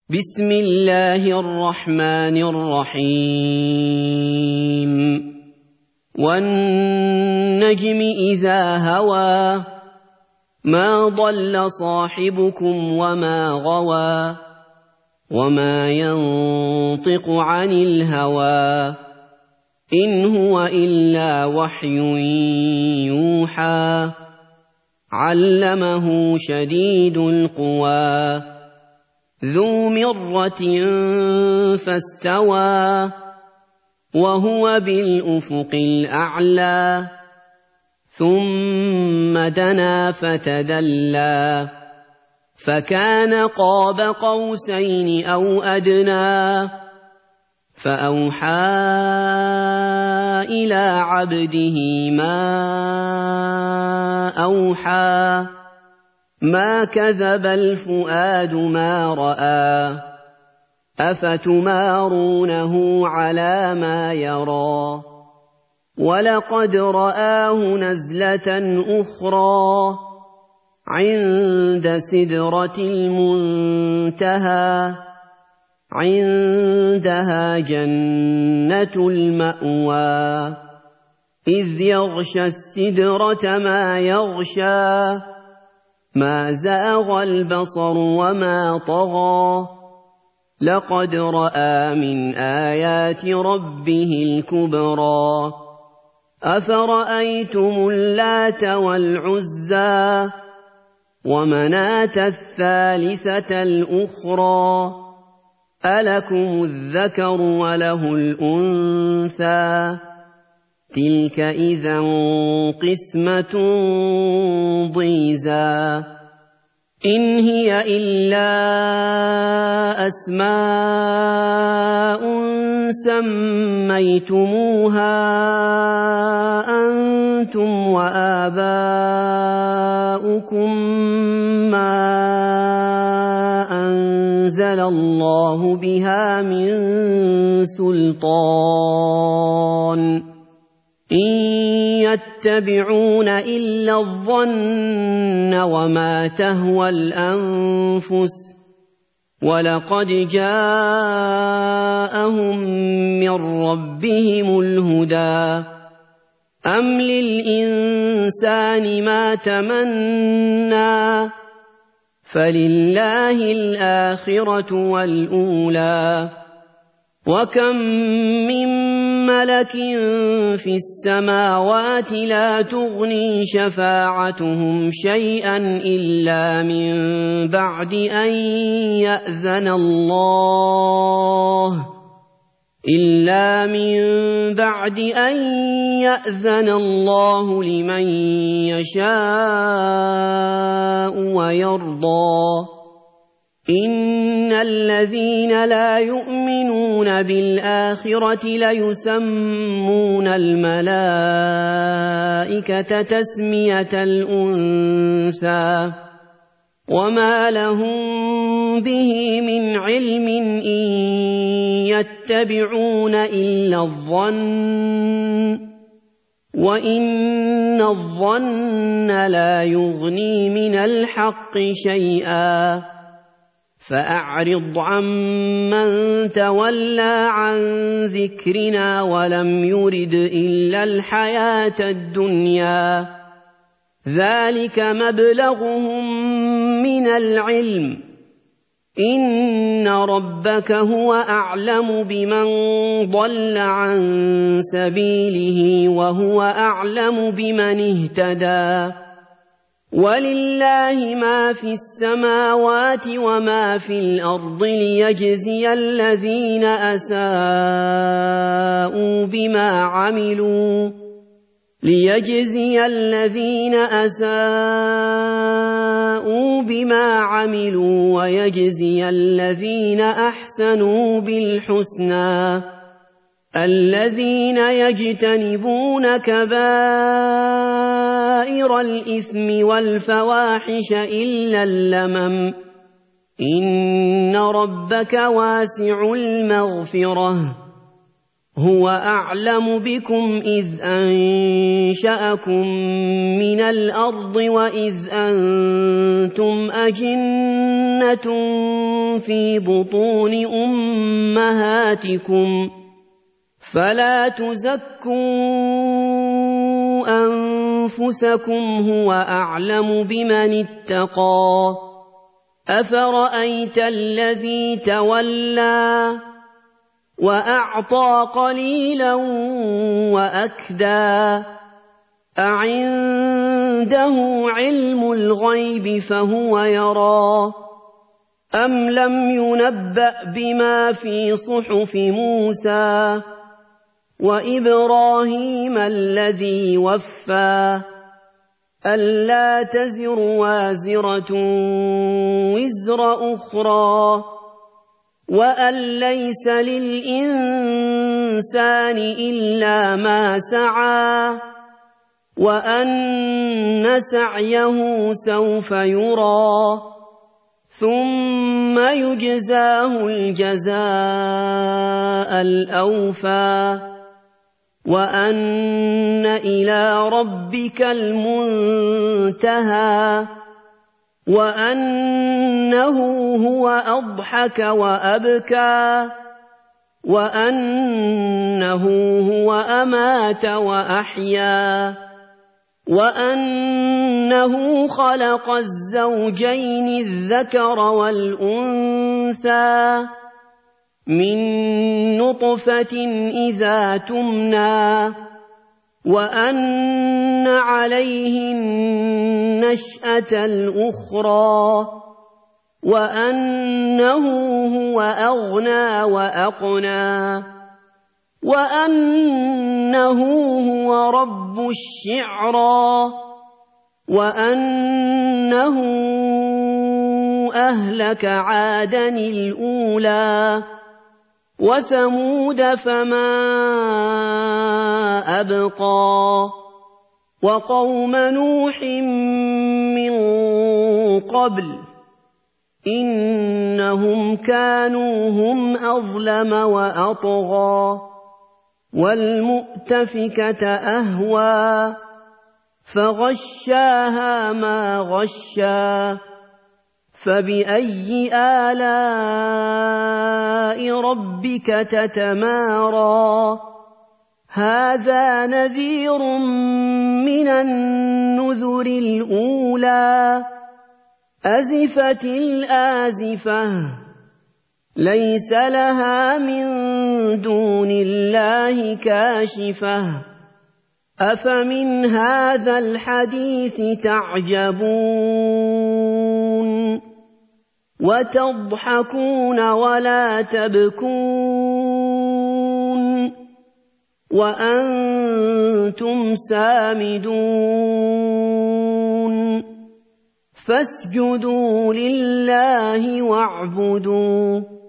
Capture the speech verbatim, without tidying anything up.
بسم الله الرحمن الرحيم والنجم إذا هوى ما ضل صاحبكم وما غوى وما ينطق عن الهوى إن هو إلا وحي يوحى علمه شديد القوى ذو مرة فاستوى وهو بالأفق الأعلى ثم دنا فتدلى فكان قاب قوسين أو أدنى فأوحى إلى عبده ما أوحى ما كذب الفؤاد ما رأى أفتمارونه على ما يرى ولقد رآه نزلة أخرى عند سدرة المنتهى عندها جنة المأوى إذ يغشى السدرة ما يغشى ما زاغ البصر وما طغى لقد رأى من آيات ربه الكبرى أفرأيتم اللات والعزى ومناة الثالثة الأخرى ألكم الذكر وله الأنثى تلك إذا قسمة ضيزى إن هي إلا أسماء سميتموها أنتم وآباؤكم ما أنزل الله بها من سلطان إن يتبعون إلا الظن وما تهوى الأنفس ولقد جاءهم من ربهم الهدى أم للإنسان ما تمنى فلله الآخرة والأولى وكم من ملك في السماوات لا تغني شفاعتهم شيئا إلا من بعد أن يأذن الله إلا من بعد أن يأذن الله لمن يشاء ويرضى إن الذين لا يؤمنون بالآخرة ليسمون الملائكة تسمية الأنثى وما لهم به من علم إن يتبعون إلا الظن وإن الظن لا يغني من الحق شيئا فأعرض عمن تولى عن ذكرنا ولم يرد إلا الحياة الدنيا ذلك مبلغهم من العلم إن ربك هو أعلم بمن ضل عن سبيله وهو أعلم بمن اهتدى ولله ما في السماوات وما في الأرض ليجزي الذين أساءوا بما عملوا ليجزي الذين أساءوا بما عملوا ويجزي الذين أحسنوا بالحسنى الذين يجتنبون كبائر الإثم والفواحش إلا اللمم إن ربك واسع المغفرة هو أعلم بكم إذ أنشأكم من الأرض وإذ أنتم أجنة في بطون أمهاتكم فلا تزكوا أنفسكم هو أعلم بمن اتقى أفرأيت الذي تولى وأعطى قليلا وأكدى أعنده علم الغيب فهو يرى أم لم ينبأ بما في صحف موسى وإبراهيم الذي وفى ألا تزر وازرة وزر أخرى وأن ليس للإنسان إلا ما سعى وأن سعيه سوف يرى ثم يجزاه الجزاء الأوفى وأن إلى ربك المنتهى وأنه هو أضحك وأبكى وأنه هو أمات وأحيا وأنه خلق الزوجين الذكر والأنثى من نطفة إذا تمنى وأن عليه النشأة الأخرى وأنه هو أغنى وأقنى وأنه هو رب الشعرى وأنه أهلك عادا الأولى وثمود فما أبقى وقوم نوح من قبل إنهم كانوا هم أظلم وأطغى والمؤتفكة أهوى فغشاها ما غشا فبأي آلاء ربك تتمارى هذا نذير من النذر الأولى أزفت الآزفة ليس لها من دون الله كاشفة أفمن هذا الحديث تعجبون وتضحكون ولا تبكون وأنتم سامدون فاسجدوا لله واعبدوا